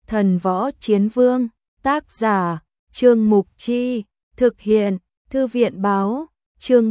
Thần Võ Chiến Vương, tác giả, Trương Mục Chi, thực hiện, Thư viện báo, chương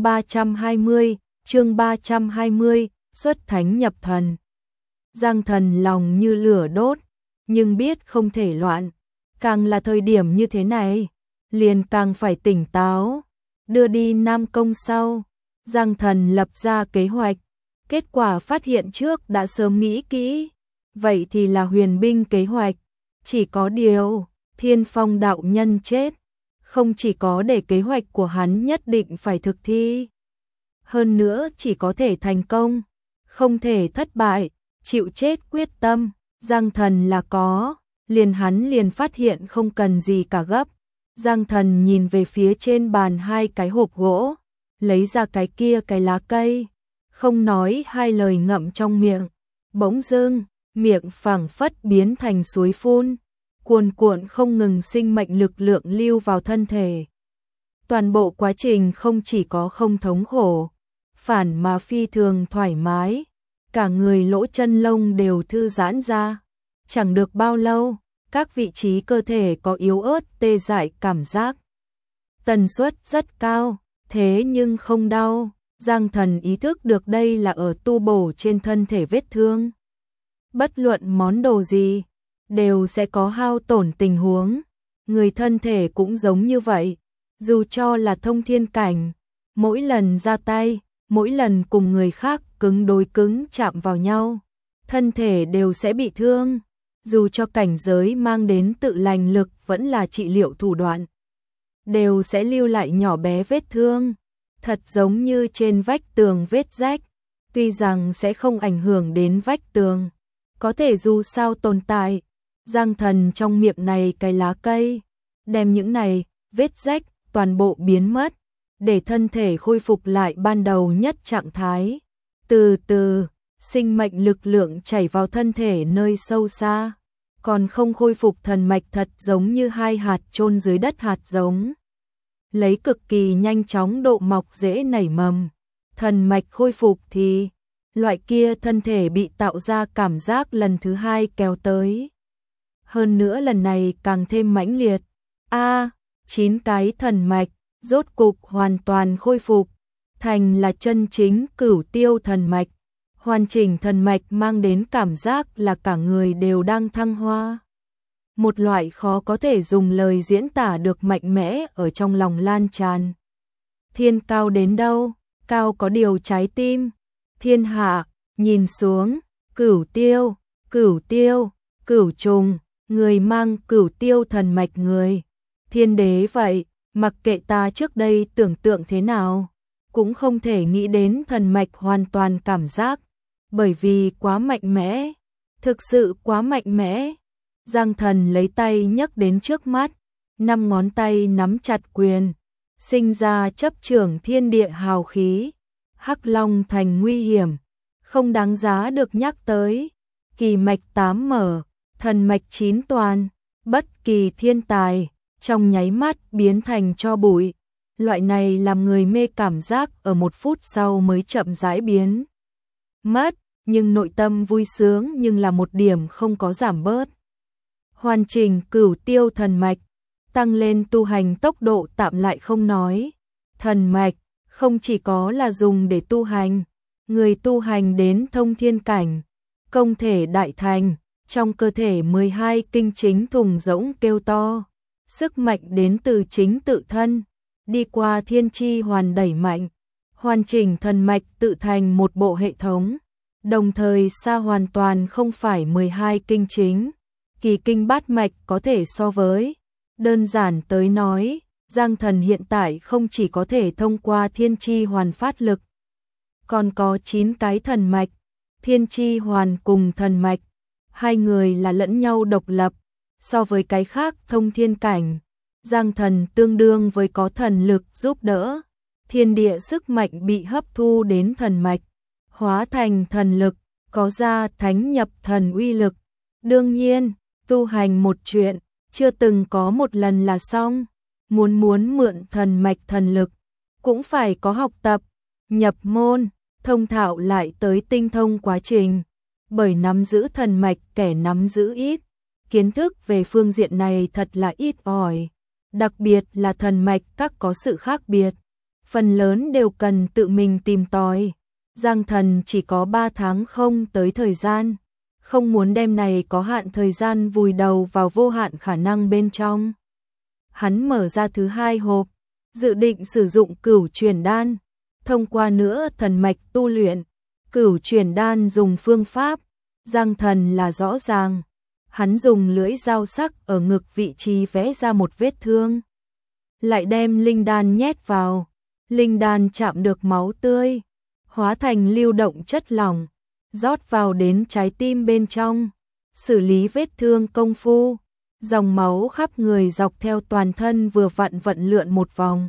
320, xuất thánh nhập thần. Giang Thần lòng như lửa đốt, nhưng biết không thể loạn, càng là thời điểm như thế này, liền càng phải tỉnh táo. Đưa đi Nam Công sau, Giang Thần lập ra kế hoạch, kết quả phát hiện trước đã sớm nghĩ kỹ, vậy thì là huyền binh kế hoạch. Chỉ có điều, Thiên Phong đạo nhân chết, không chỉ có để kế hoạch của hắn nhất định phải thực thi, hơn nữa chỉ có thể thành công, không thể thất bại, chịu chết quyết tâm. Giang Thần là có, hắn liền phát hiện không cần gì cả gấp. Giang Thần nhìn về phía trên bàn hai cái hộp gỗ, lấy ra cái kia cái lá cây, không nói hai lời ngậm trong miệng, bỗng dưng, miệng phảng phất biến thành suối phun, cuồn cuộn không ngừng sinh mệnh lực lượng lưu vào thân thể. Toàn bộ quá trình không chỉ có không thống khổ, phản mà phi thường thoải mái, cả người lỗ chân lông đều thư giãn ra. Chẳng được bao lâu, các vị trí cơ thể có yếu ớt tê dại cảm giác. Tần suất rất cao, thế nhưng không đau. Giang Thần ý thức được đây là ở tu bổ trên thân thể vết thương. Bất luận món đồ gì, đều sẽ có hao tổn tình huống. Người thân thể cũng giống như vậy, dù cho là thông thiên cảnh, mỗi lần ra tay, mỗi lần cùng người khác cứng đối cứng chạm vào nhau, thân thể đều sẽ bị thương. Dù cho cảnh giới mang đến tự lành lực vẫn là trị liệu thủ đoạn, đều sẽ lưu lại nhỏ bé vết thương, thật giống như trên vách tường vết rách, tuy rằng sẽ không ảnh hưởng đến vách tường, có thể dù sao tồn tại. Giang Thần trong miệng này cái lá cây, đem những này vết rách toàn bộ biến mất, để thân thể khôi phục lại ban đầu nhất trạng thái. Từ từ, sinh mệnh lực lượng chảy vào thân thể nơi sâu xa, còn không khôi phục thần mạch thật giống như hai hạt chôn dưới đất hạt giống, lấy cực kỳ nhanh chóng độ mọc dễ nảy mầm. Thần mạch khôi phục thì loại kia thân thể bị tạo ra cảm giác lần thứ hai kéo tới, hơn nữa lần này càng thêm mãnh liệt. 9 cái thần mạch rốt cục hoàn toàn khôi phục, thành là chân chính Cửu Tiêu thần mạch. Hoàn chỉnh thần mạch mang đến cảm giác là cả người đều đang thăng hoa. Một loại khó có thể dùng lời diễn tả được mạnh mẽ ở trong lòng lan tràn. Thiên cao đến đâu, cao có điều trái tim. Thiên hạ, nhìn xuống, Cửu Tiêu, Cửu Tiêu, Cửu Trùng, người mang Cửu Tiêu thần mạch người. Thiên đế vậy, mặc kệ ta trước đây tưởng tượng thế nào, cũng không thể nghĩ đến thần mạch hoàn toàn cảm giác. Bởi vì quá mạnh mẽ, thực sự quá mạnh mẽ. Giang Thần lấy tay nhấc đến trước mắt, 5 ngón tay nắm chặt quyền, sinh ra chấp trưởng thiên địa hào khí. Hắc Long thành nguy hiểm, không đáng giá được nhắc tới. Kỳ mạch 8 mở, thần mạch 9 toàn, bất kỳ thiên tài, trong nháy mắt biến thành tro bụi. Loại này làm người mê cảm giác ở 1 phút sau mới chậm rãi biến mất, nhưng nội tâm vui sướng nhưng là một điểm không có giảm bớt. Hoàn chỉnh Cửu Tiêu thần mạch, tăng lên tu hành tốc độ tạm lại không nói. Thần mạch không chỉ có là dùng để tu hành, người tu hành đến thông thiên cảnh, công thể đại thành, trong cơ thể 12 kinh chính thùng rỗng kêu to, sức mạnh đến từ chính tự thân, đi qua thiên chi hoàn đẩy mạnh, hoàn chỉnh thần mạch tự thành một bộ hệ thống. Đồng thời xa hoàn toàn không phải 12 kinh chính, kỳ kinh bát mạch có thể so với. Đơn giản tới nói, Giang Thần hiện tại không chỉ có thể thông qua thiên chi hoàn phát lực, còn có 9 cái thần mạch. Thiên chi hoàn cùng thần mạch, hai người là lẫn nhau độc lập, so với cái khác thông thiên cảnh, Giang Thần tương đương với có thần lực giúp đỡ, thiên địa sức mạnh bị hấp thu đến thần mạch, hóa thành thần lực, có ra thánh nhập thần uy lực. Đương nhiên, tu hành một chuyện, chưa từng có một lần là xong, muốn mượn thần mạch thần lực, cũng phải có học tập, nhập môn, thông thạo lại tới tinh thông quá trình, bởi nắm giữ thần mạch kẻ nắm giữ ít, kiến thức về phương diện này thật là ít ỏi, đặc biệt là thần mạch các có sự khác biệt, phần lớn đều cần tự mình tìm tòi. Giang Thần chỉ có 3 tháng không tới thời gian, không muốn đêm này có hạn thời gian vùi đầu vào vô hạn khả năng bên trong. Hắn mở ra thứ 2 hộp, dự định sử dụng Cửu Chuyển Đan, thông qua nữa thần mạch tu luyện. Cửu Chuyển Đan dùng phương pháp, Giang Thần là rõ ràng. Hắn dùng lưỡi dao sắc ở ngực vị trí vẽ ra một vết thương, lại đem linh đan nhét vào. Linh đan chạm được máu tươi, hóa thành lưu động chất lỏng, rót vào đến trái tim bên trong, xử lý vết thương công phu. Dòng máu khắp người dọc theo toàn thân vừa vặn vận lượn một vòng.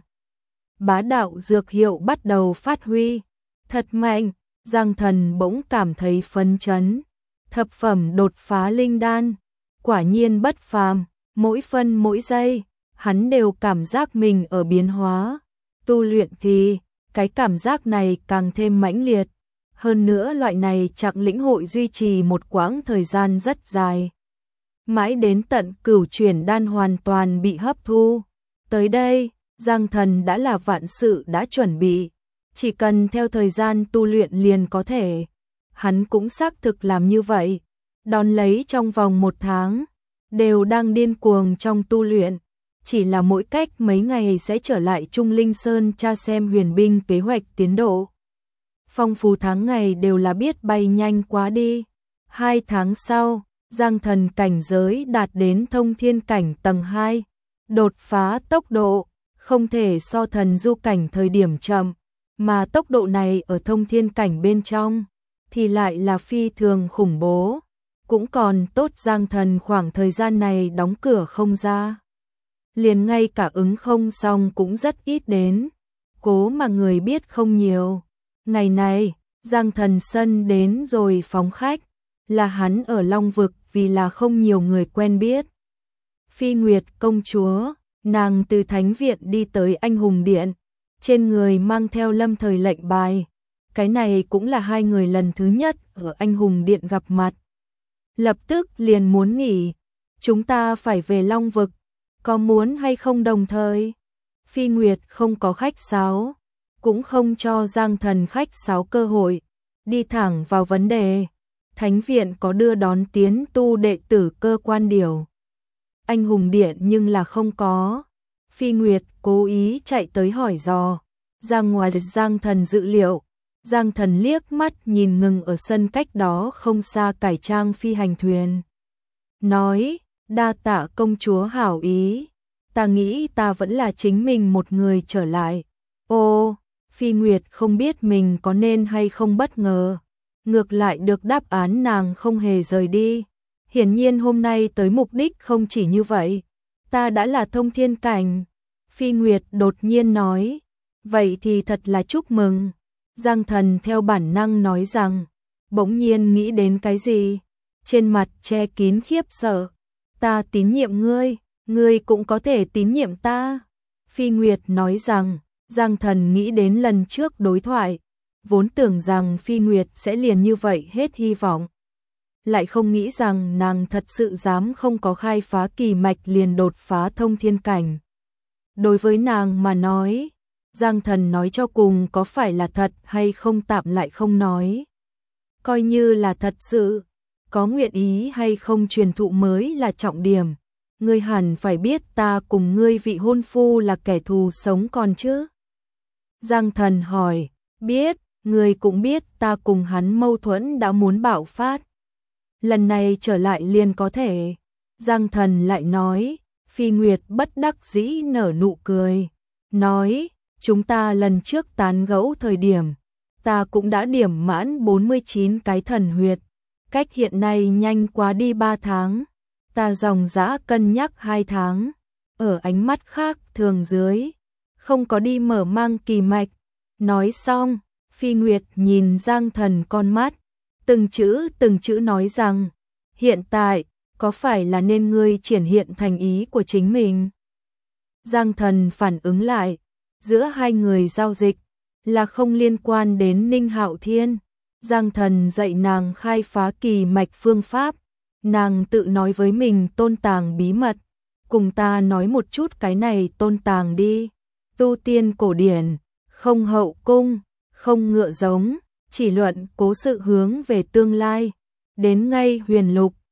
Bá đạo dược hiệu bắt đầu phát huy, thật mạnh. Giang Thần bỗng cảm thấy phấn chấn. Thập phẩm đột phá linh đan, quả nhiên bất phàm, mỗi phân mỗi giây, hắn đều cảm giác mình ở biến hóa. Tu luyện thì, cái cảm giác này càng thêm mãnh liệt. Hơn nữa loại này chặng lĩnh hội duy trì một quãng thời gian rất dài. Mãi đến tận Cửu Chuyển Đan hoàn toàn bị hấp thu. Tới đây, Giang Thần đã là vạn sự đã chuẩn bị. Chỉ cần theo thời gian tu luyện liền có thể. Hắn cũng xác thực làm như vậy. Đón lấy trong vòng 1 tháng, đều đang điên cuồng trong tu luyện. Chỉ là mỗi cách mấy ngày sẽ trở lại Trung Linh Sơn tra xem huyền binh kế hoạch tiến độ. Phong phú tháng ngày đều là biết bay nhanh quá đi. 2 tháng sau, Giang Thần cảnh giới đạt đến thông thiên cảnh tầng 2. Đột phá tốc độ, không thể so thần du cảnh thời điểm chậm, mà tốc độ này ở thông thiên cảnh bên trong, thì lại là phi thường khủng bố. Cũng còn tốt Giang Thần khoảng thời gian này đóng cửa không ra. Liền ngay cả ứng không xong cũng rất ít đến. Cố mà người biết không nhiều. Ngày này, Giang Thần sân đến rồi phóng khách. Là hắn ở Long Vực vì là không nhiều người quen biết. Phi Nguyệt công chúa, nàng từ Thánh Viện đi tới Anh Hùng Điện. Trên người mang theo lâm thời lệnh bài. Cái này cũng là 2 người lần thứ nhất ở Anh Hùng Điện gặp mặt. Lập tức liền muốn nghỉ. Chúng ta phải về Long Vực. Có muốn hay không đồng thời? Phi Nguyệt không có khách sáo, cũng không cho Giang Thần khách sáo cơ hội, đi thẳng vào vấn đề. Thánh Viện có đưa đón tiến tu đệ tử cơ quan điều. Anh Hùng Điện nhưng là không có. Phi Nguyệt cố ý chạy tới hỏi dò, ra ngoài Giang Thần dự liệu. Giang Thần liếc mắt nhìn ngừng ở sân cách đó không xa cải trang phi hành thuyền. Nói, đa tạ công chúa hảo ý, ta nghĩ ta vẫn là chính mình một người trở lại. Ô, Phi Nguyệt không biết mình có nên hay không bất ngờ. Ngược lại được đáp án nàng không hề rời đi. Hiển nhiên hôm nay tới mục đích không chỉ như vậy. Ta đã là thông thiên cảnh. Phi Nguyệt đột nhiên nói. Vậy thì thật là chúc mừng. Giang Thần theo bản năng nói rằng. Bỗng nhiên nghĩ đến cái gì? Trên mặt che kín khiếp sợ. Ta tín nhiệm ngươi, ngươi cũng có thể tín nhiệm ta. Phi Nguyệt nói rằng. Giang Thần nghĩ đến lần trước đối thoại. Vốn tưởng rằng Phi Nguyệt sẽ liền như vậy hết hy vọng. Lại không nghĩ rằng nàng thật sự dám không có khai phá kỳ mạch liền đột phá thông thiên cảnh. Đối với nàng mà nói, Giang Thần nói cho cùng có phải là thật hay không tạm lại không nói. Coi như là thật sự, có nguyện ý hay không truyền thụ mới là trọng điểm. Ngươi hẳn phải biết ta cùng ngươi vị hôn phu là kẻ thù sống còn chứ. Giang Thần hỏi, biết, ngươi cũng biết ta cùng hắn mâu thuẫn đã muốn bạo phát. Lần này trở lại liền có thể. Giang Thần lại nói, Phi Nguyệt bất đắc dĩ nở nụ cười. Nói, chúng ta lần trước tán gẫu thời điểm, ta cũng đã điểm mãn 49 cái thần huyệt. Cách hiện nay nhanh quá đi 3 tháng. Ta dòng dã cân nhắc 2 tháng. Ở ánh mắt khác thường dưới, không có đi mở mang kỳ mạch. Nói xong, Phi Nguyệt nhìn Giang Thần con mắt, từng chữ nói rằng, hiện tại, có phải là nên ngươi triển hiện thành ý của chính mình? Giang Thần phản ứng lại, giữa 2 người giao dịch, là không liên quan đến Ninh Hạo Thiên. Giang Thần dạy nàng khai phá kỳ mạch phương pháp, Nàng tự nói với mình tôn tàng bí mật, cùng ta nói một chút cái này tôn tàng đi. Tu tiên cổ điển, không hậu cung, không ngựa giống, chỉ luận cố sự hướng về tương lai. Đến ngay huyền lục,